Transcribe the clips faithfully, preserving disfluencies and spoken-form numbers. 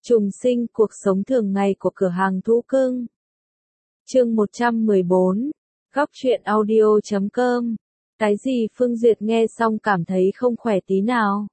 Trùng sinh cuộc sống thường ngày của cửa hàng thú cưng. Chương một trăm mười bốn, góc truyện audio chấm com. Cái gì Phương Duyệt nghe xong cảm thấy không khỏe tí nào.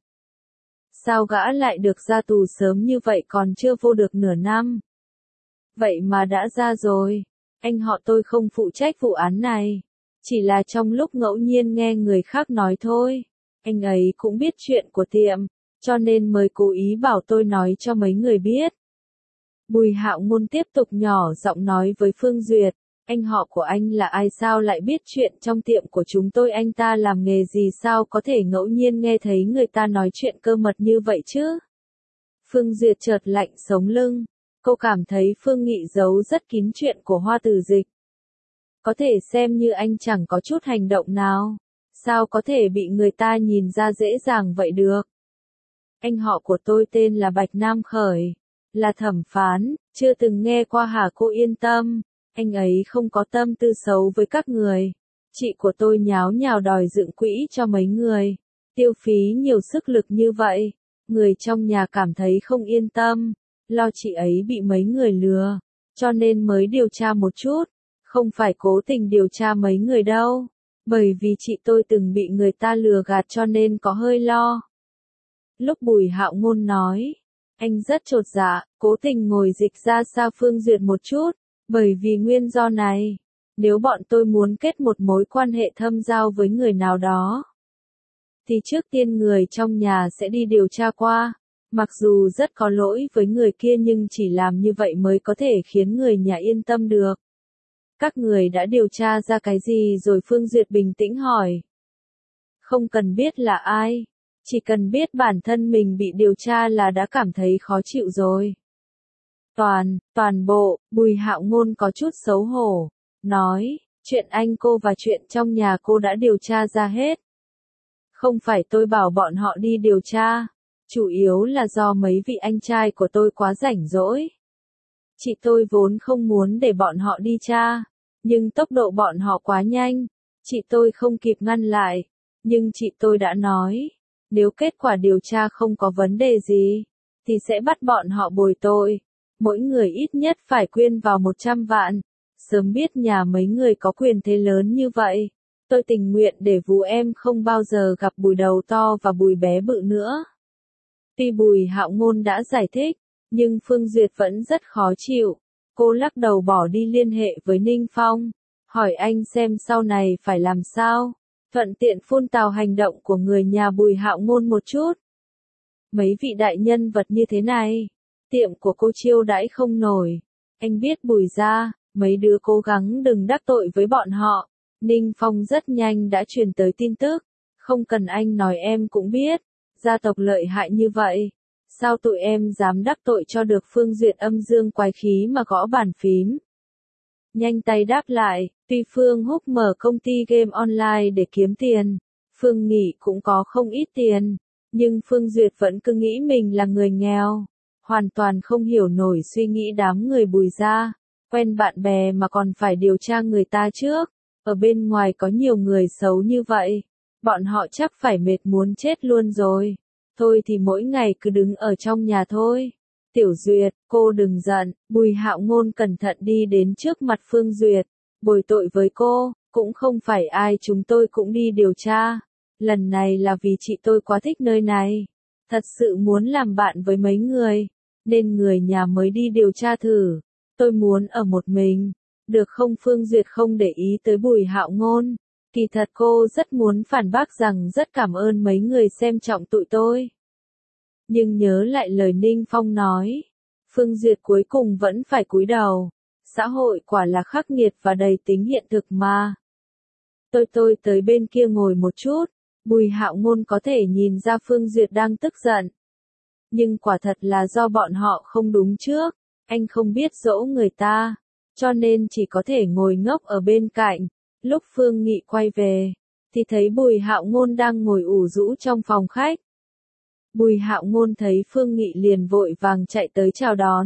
Sao gã lại được ra tù sớm như vậy còn chưa vô được nửa năm? Vậy mà đã ra rồi. Anh họ tôi không phụ trách vụ án này. Chỉ là trong lúc ngẫu nhiên nghe người khác nói thôi. Anh ấy cũng biết chuyện của tiệm, cho nên mới cố ý bảo tôi nói cho mấy người biết. Bùi Hạo Ngôn tiếp tục nhỏ giọng nói với Phương Duyệt, anh họ của anh là ai sao lại biết chuyện trong tiệm của chúng tôi, anh ta làm nghề gì sao có thể ngẫu nhiên nghe thấy người ta nói chuyện cơ mật như vậy chứ? Phương Duyệt chợt lạnh sống lưng, cô cảm thấy Phương Nghị giấu rất kín chuyện của Hoa Tử Dịch. Có thể xem như anh chẳng có chút hành động nào, sao có thể bị người ta nhìn ra dễ dàng vậy được? Anh họ của tôi tên là Bạch Nam Khởi, là thẩm phán, chưa từng nghe qua hả? Cô yên tâm, anh ấy không có tâm tư xấu với các người. Chị của tôi nháo nhào đòi dựng quỹ cho mấy người, tiêu phí nhiều sức lực như vậy, người trong nhà cảm thấy không yên tâm, lo chị ấy bị mấy người lừa, cho nên mới điều tra một chút, không phải cố tình điều tra mấy người đâu, bởi vì chị tôi từng bị người ta lừa gạt cho nên có hơi lo. Lúc Bùi Hạo Ngôn nói, anh rất chột dạ, cố tình ngồi dịch ra xa Phương Duyệt một chút, bởi vì nguyên do này, nếu bọn tôi muốn kết một mối quan hệ thâm giao với người nào đó, thì trước tiên người trong nhà sẽ đi điều tra qua, mặc dù rất có lỗi với người kia nhưng chỉ làm như vậy mới có thể khiến người nhà yên tâm được. Các người đã điều tra ra cái gì rồi? Phương Duyệt bình tĩnh hỏi. Không cần biết là ai. Chỉ cần biết bản thân mình bị điều tra là đã cảm thấy khó chịu rồi. Toàn, toàn bộ, Bùi Hạo Ngôn có chút xấu hổ, nói, chuyện anh cô và chuyện trong nhà cô đã điều tra ra hết. Không phải tôi bảo bọn họ đi điều tra, chủ yếu là do mấy vị anh trai của tôi quá rảnh rỗi. Chị tôi vốn không muốn để bọn họ đi tra, nhưng tốc độ bọn họ quá nhanh, chị tôi không kịp ngăn lại, nhưng chị tôi đã nói, nếu kết quả điều tra không có vấn đề gì, thì sẽ bắt bọn họ bồi tội, mỗi người ít nhất phải quyên vào một trăm vạn. Sớm biết nhà mấy người có quyền thế lớn như vậy, tôi tình nguyện để vú em không bao giờ gặp Bùi đầu to và Bùi bé bự nữa. Tuy Bùi Hạo Ngôn đã giải thích, nhưng Phương Duyệt vẫn rất khó chịu. Cô lắc đầu bỏ đi liên hệ với Ninh Phong, hỏi anh xem sau này phải làm sao, thuận tiện phun tào hành động của người nhà Bùi Hạo Ngôn một chút. Mấy vị đại nhân vật như thế này, tiệm của cô chiêu đãi không nổi. Anh biết Bùi gia, mấy đứa cố gắng đừng đắc tội với bọn họ. Ninh Phong rất nhanh đã truyền tới tin tức, không cần anh nói em cũng biết, gia tộc lợi hại như vậy. Sao tụi em dám đắc tội cho được? Phương Duyệt âm dương quái khí mà gõ bàn phím. Nhanh tay đáp lại, tuy Phương Húc mở công ty game online để kiếm tiền, Phương Nghị cũng có không ít tiền, nhưng Phương Duyệt vẫn cứ nghĩ mình là người nghèo, hoàn toàn không hiểu nổi suy nghĩ đám người Bùi gia, quen bạn bè mà còn phải điều tra người ta trước, ở bên ngoài có nhiều người xấu như vậy, bọn họ chắc phải mệt muốn chết luôn rồi. Thôi thì mỗi ngày cứ đứng ở trong nhà thôi. Tiểu Duyệt, cô đừng giận. Bùi Hạo Ngôn cẩn thận đi đến trước mặt Phương Duyệt, bồi tội với cô, cũng không phải ai chúng tôi cũng đi điều tra. Lần này là vì chị tôi quá thích nơi này, thật sự muốn làm bạn với mấy người, nên người nhà mới đi điều tra thử. Tôi muốn ở một mình, được không? Phương Duyệt không để ý tới Bùi Hạo Ngôn. Kỳ thật cô rất muốn phản bác rằng rất cảm ơn mấy người xem trọng tụi tôi. Nhưng nhớ lại lời Ninh Phong nói, Phương Duyệt cuối cùng vẫn phải cúi đầu. Xã hội quả là khắc nghiệt và đầy tính hiện thực mà. Tôi tôi tới bên kia ngồi một chút, Bùi Hạo Ngôn có thể nhìn ra Phương Duyệt đang tức giận. Nhưng quả thật là do bọn họ không đúng trước, anh không biết dỗ người ta, cho nên chỉ có thể ngồi ngốc ở bên cạnh. Lúc Phương Nghị quay về, thì thấy Bùi Hạo Ngôn đang ngồi ủ rũ trong phòng khách. Bùi Hạo Ngôn thấy Phương Nghị liền vội vàng chạy tới chào đón.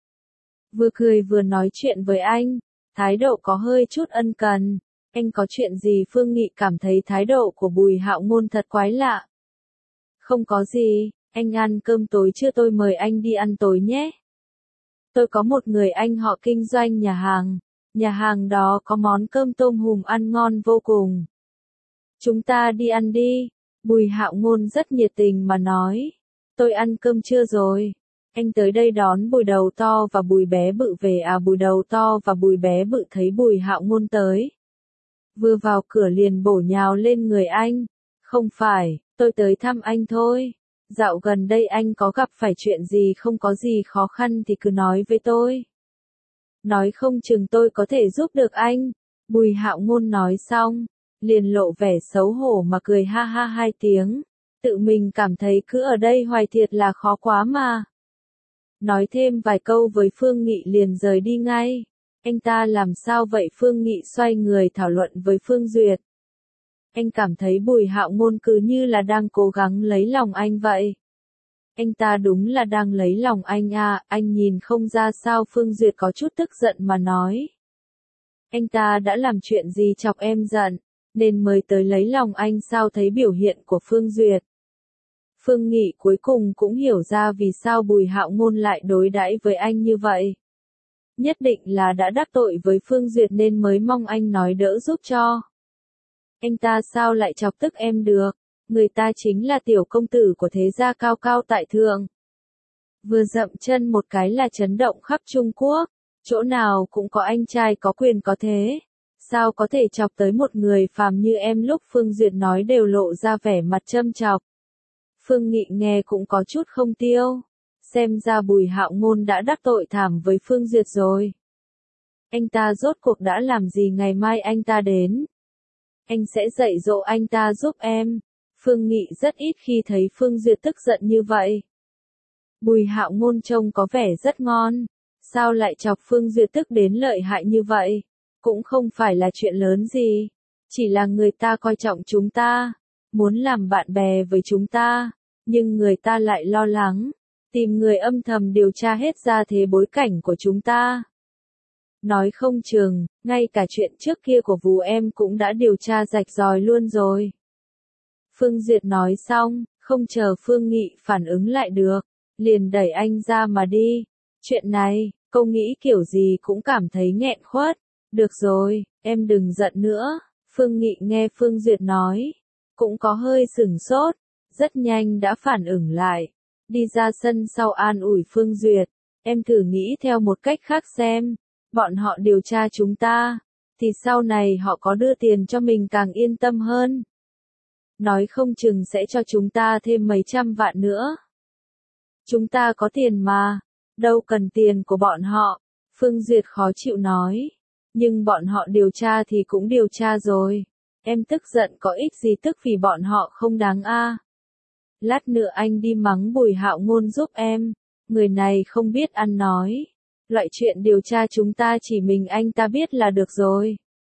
Vừa cười vừa nói chuyện với anh, thái độ có hơi chút ân cần. Anh có chuyện gì? Phương Nghị cảm thấy thái độ của Bùi Hạo Ngôn thật quái lạ. Không có gì, Anh ăn cơm tối chưa, tôi mời anh đi ăn tối nhé. Tôi có một người anh họ kinh doanh nhà hàng. Nhà hàng đó có món cơm tôm hùm ăn ngon vô cùng. Chúng ta đi ăn đi. Bùi Hạo Ngôn rất nhiệt tình mà nói. Tôi ăn cơm trưa rồi. Anh tới đây đón Bùi Đầu To và Bùi Bé Bự về à? Bùi Đầu To và Bùi Bé Bự thấy Bùi Hạo Ngôn tới. Vừa vào cửa liền bổ nhào lên người anh. Không phải, tôi tới thăm anh thôi. Dạo gần đây anh có gặp phải chuyện gì không, có gì khó khăn thì cứ nói với tôi. Nói không chừng tôi có thể giúp được anh. Bùi Hạo Ngôn nói xong, liền lộ vẻ xấu hổ mà cười ha ha hai tiếng. Tự mình cảm thấy cứ ở đây hoài thiệt là khó quá mà. Nói thêm vài câu với Phương Nghị liền rời đi ngay. Anh ta làm sao vậy? Phương Nghị xoay người thảo luận với Phương Duyệt. Anh cảm thấy Bùi Hạo Ngôn cứ như là đang cố gắng lấy lòng anh vậy. Anh ta đúng là đang lấy lòng anh à, anh nhìn không ra sao? Phương Duyệt có chút tức giận mà nói. Anh ta đã làm chuyện gì chọc em giận, nên mới tới lấy lòng anh sao? Thấy biểu hiện của Phương Duyệt, Phương Nghị cuối cùng cũng hiểu ra vì sao Bùi Hạo Ngôn lại đối đãi với anh như vậy. Nhất định là đã đắc tội với Phương Duyệt nên mới mong anh nói đỡ giúp cho. Anh ta sao lại chọc tức em được? Người ta chính là tiểu công tử của thế gia cao cao tại thượng. Vừa dậm chân một cái là chấn động khắp Trung Quốc. Chỗ nào cũng có anh trai có quyền có thế. Sao có thể chọc tới một người phàm như em? Lúc Phương Duyệt nói đều lộ ra vẻ mặt châm chọc. Phương Nghị nghe cũng có chút không tiêu. Xem ra Bùi Hạo Ngôn đã đắc tội thảm với Phương Duyệt rồi. Anh ta rốt cuộc đã làm gì? Ngày mai anh ta đến. Anh sẽ dạy dỗ anh ta giúp em. Phương Nghị rất ít khi thấy Phương Duyệt tức giận như vậy. Bùi Hạo Ngôn trông có vẻ rất ngon. Sao lại chọc Phương Duyệt tức đến lợi hại như vậy? Cũng không phải là chuyện lớn gì. Chỉ là người ta coi trọng chúng ta. Muốn làm bạn bè với chúng ta. Nhưng người ta lại lo lắng. Tìm người âm thầm điều tra hết ra thế bối cảnh của chúng ta. Nói không chừng, ngay cả chuyện trước kia của Vú em cũng đã điều tra rạch ròi luôn rồi. Phương Duyệt nói xong, không chờ Phương Nghị phản ứng lại được, liền đẩy anh ra mà đi. Chuyện này, cô nghĩ kiểu gì cũng cảm thấy nghẹn khuất. Được rồi, em đừng giận nữa. Phương Nghị nghe Phương Duyệt nói, cũng có hơi sửng sốt, rất nhanh đã phản ứng lại. Đi ra sân sau an ủi Phương Duyệt, em thử nghĩ theo một cách khác xem. Bọn họ điều tra chúng ta, thì sau này họ có đưa tiền cho mình càng yên tâm hơn. Nói không chừng sẽ cho chúng ta thêm mấy trăm vạn nữa. Chúng ta có tiền mà, đâu cần tiền của bọn họ. Phương Duyệt khó chịu nói. Nhưng bọn họ điều tra thì cũng điều tra rồi. Em tức giận có ích gì, tức vì bọn họ không đáng a. À. Lát nữa anh đi mắng Bùi Hạo Ngôn giúp em. Người này không biết ăn nói. Loại chuyện điều tra chúng ta chỉ mình anh ta biết là được rồi.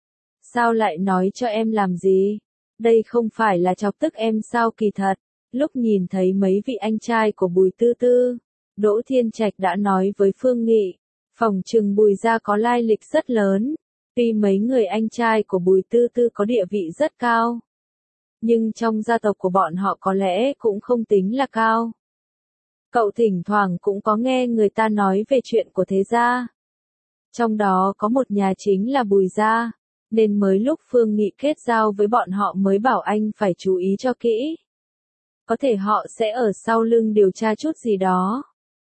Sao lại nói cho em làm gì? Đây không phải là chọc tức em sao? Kỳ thật, lúc nhìn thấy mấy vị anh trai của Bùi Tư Tư, Đỗ Thiên Trạch đã nói với Phương Nghị, phỏng chừng Bùi gia có lai lịch rất lớn. Tuy mấy người anh trai của Bùi Tư Tư có địa vị rất cao, nhưng trong gia tộc của bọn họ có lẽ cũng không tính là cao. Cậu thỉnh thoảng cũng có nghe người ta nói về chuyện của thế gia. Trong đó có một nhà chính là Bùi gia, nên mới lúc Phương Nghị kết giao với bọn họ mới bảo anh phải chú ý cho kỹ. Có thể họ sẽ ở sau lưng điều tra chút gì đó.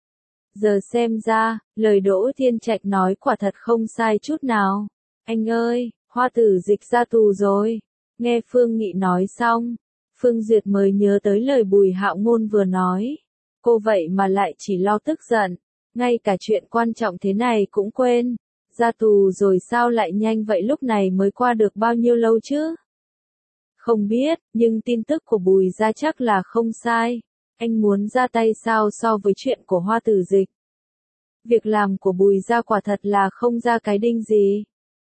Giờ xem ra, lời Đỗ Thiên Trạch nói quả thật không sai chút nào. Anh ơi, Hoa Tử Dịch ra tù rồi. Nghe Phương Nghị nói xong, Phương Duyệt mới nhớ tới lời Bùi Hạo Ngôn vừa nói. Cô vậy mà lại chỉ lo tức giận, ngay cả chuyện quan trọng thế này cũng quên. Ra tù rồi sao lại nhanh vậy? Lúc này mới qua được bao nhiêu lâu chứ? Không biết, nhưng tin tức của Bùi gia chắc là không sai. Anh muốn ra tay sao so với chuyện của Hoa Tử Dịch? Việc làm của Bùi gia quả thật là không ra cái đinh gì.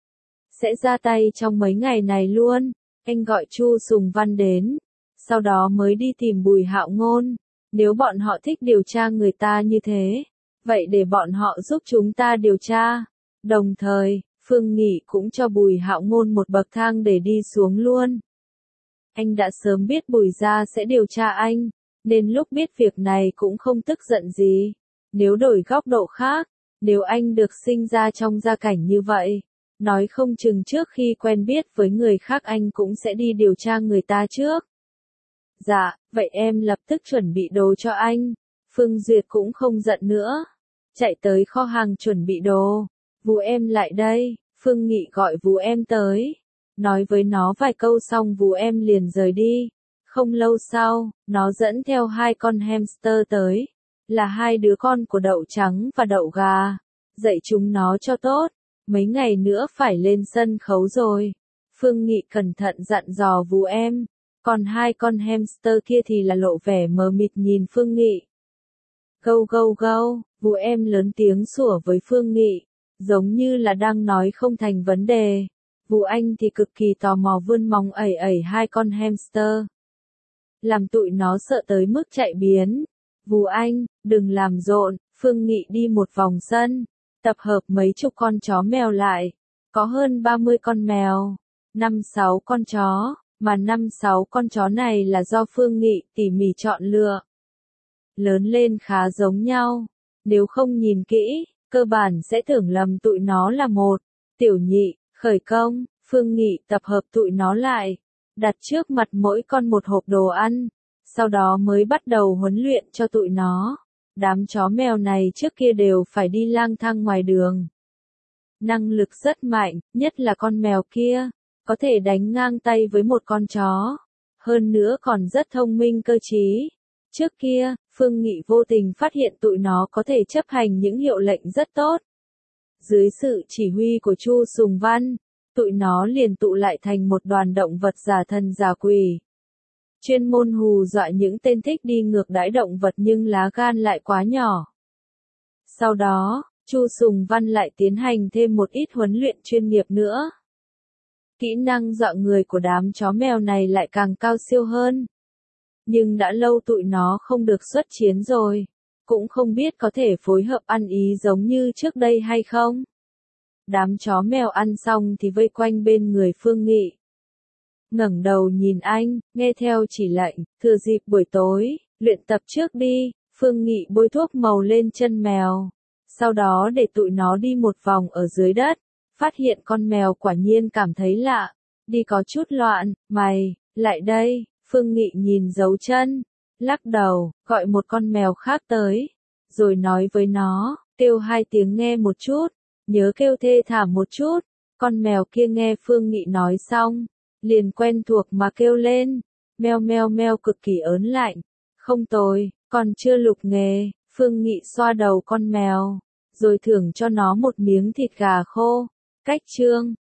Sẽ ra tay trong mấy ngày này luôn. Anh gọi Chu Sùng Văn đến, sau đó mới đi tìm Bùi Hạo Ngôn. Nếu bọn họ thích điều tra người ta như thế, vậy để bọn họ giúp chúng ta điều tra. Đồng thời, Phương Nghị cũng cho Bùi Hạo Ngôn một bậc thang để đi xuống luôn. Anh đã sớm biết Bùi gia sẽ điều tra anh, nên lúc biết việc này cũng không tức giận gì. Nếu đổi góc độ khác, nếu anh được sinh ra trong gia cảnh như vậy, nói không chừng trước khi quen biết với người khác anh cũng sẽ đi điều tra người ta trước. Dạ, vậy em lập tức chuẩn bị đồ cho anh. Phương Duyệt cũng không giận nữa. Chạy tới kho hàng chuẩn bị đồ. Vú em lại đây, Phương Nghị gọi vú em tới. Nói với nó vài câu xong vú em liền rời đi. Không lâu sau, nó dẫn theo hai con hamster tới. Là hai đứa con của đậu trắng và đậu gà. Dạy chúng nó cho tốt. Mấy ngày nữa phải lên sân khấu rồi. Phương Nghị cẩn thận dặn dò vú em. Còn hai con hamster kia thì là lộ vẻ mờ mịt nhìn Phương Nghị. Gâu gâu gâu, vú em lớn tiếng sủa với Phương Nghị, giống như là đang nói không thành vấn đề. Vú anh thì cực kỳ tò mò vươn móng ẩy ẩy hai con hamster. Làm tụi nó sợ tới mức chạy biến. Vú anh, đừng làm rộn, Phương Nghị đi một vòng sân, tập hợp mấy chục con chó mèo lại. Có hơn ba mươi con mèo, năm sáu con chó. Mà năm sáu con chó này là do Phương Nghị tỉ mỉ chọn lựa. Lớn lên khá giống nhau. Nếu không nhìn kỹ, cơ bản sẽ tưởng lầm tụi nó là một. Tiểu nhị, khởi công, Phương Nghị tập hợp tụi nó lại. Đặt trước mặt mỗi con một hộp đồ ăn. Sau đó mới bắt đầu huấn luyện cho tụi nó. Đám chó mèo này trước kia đều phải đi lang thang ngoài đường. Năng lực rất mạnh, nhất là con mèo kia. Có thể đánh ngang tay với một con chó. Hơn nữa còn rất thông minh cơ trí. Trước kia, Phương Nghị vô tình phát hiện tụi nó có thể chấp hành những hiệu lệnh rất tốt. Dưới sự chỉ huy của Chu Sùng Văn, tụi nó liền tụ lại thành một đoàn động vật giả thần giả quỷ. Chuyên môn hù dọa những tên thích đi ngược đãi động vật nhưng lá gan lại quá nhỏ. Sau đó, Chu Sùng Văn lại tiến hành thêm một ít huấn luyện chuyên nghiệp nữa. Kỹ năng dọa người của đám chó mèo này lại càng cao siêu hơn. Nhưng đã lâu tụi nó không được xuất chiến rồi. Cũng không biết có thể phối hợp ăn ý giống như trước đây hay không. Đám chó mèo ăn xong thì vây quanh bên người Phương Nghị. Ngẩng đầu nhìn anh, nghe theo chỉ lệnh, thừa dịp buổi tối, luyện tập trước đi. Phương Nghị bôi thuốc màu lên chân mèo. Sau đó để tụi nó đi một vòng ở dưới đất. Phát hiện con mèo quả nhiên cảm thấy lạ, đi có chút loạn, mày, lại đây, Phương Nghị nhìn dấu chân, lắc đầu, gọi một con mèo khác tới, rồi nói với nó, kêu hai tiếng nghe một chút, nhớ kêu thê thảm một chút, con mèo kia nghe Phương Nghị nói xong, liền quen thuộc mà kêu lên, meo meo meo cực kỳ ớn lạnh, không tồi, còn chưa lục nghề, Phương Nghị xoa đầu con mèo, rồi thưởng cho nó một miếng thịt gà khô. Cách chương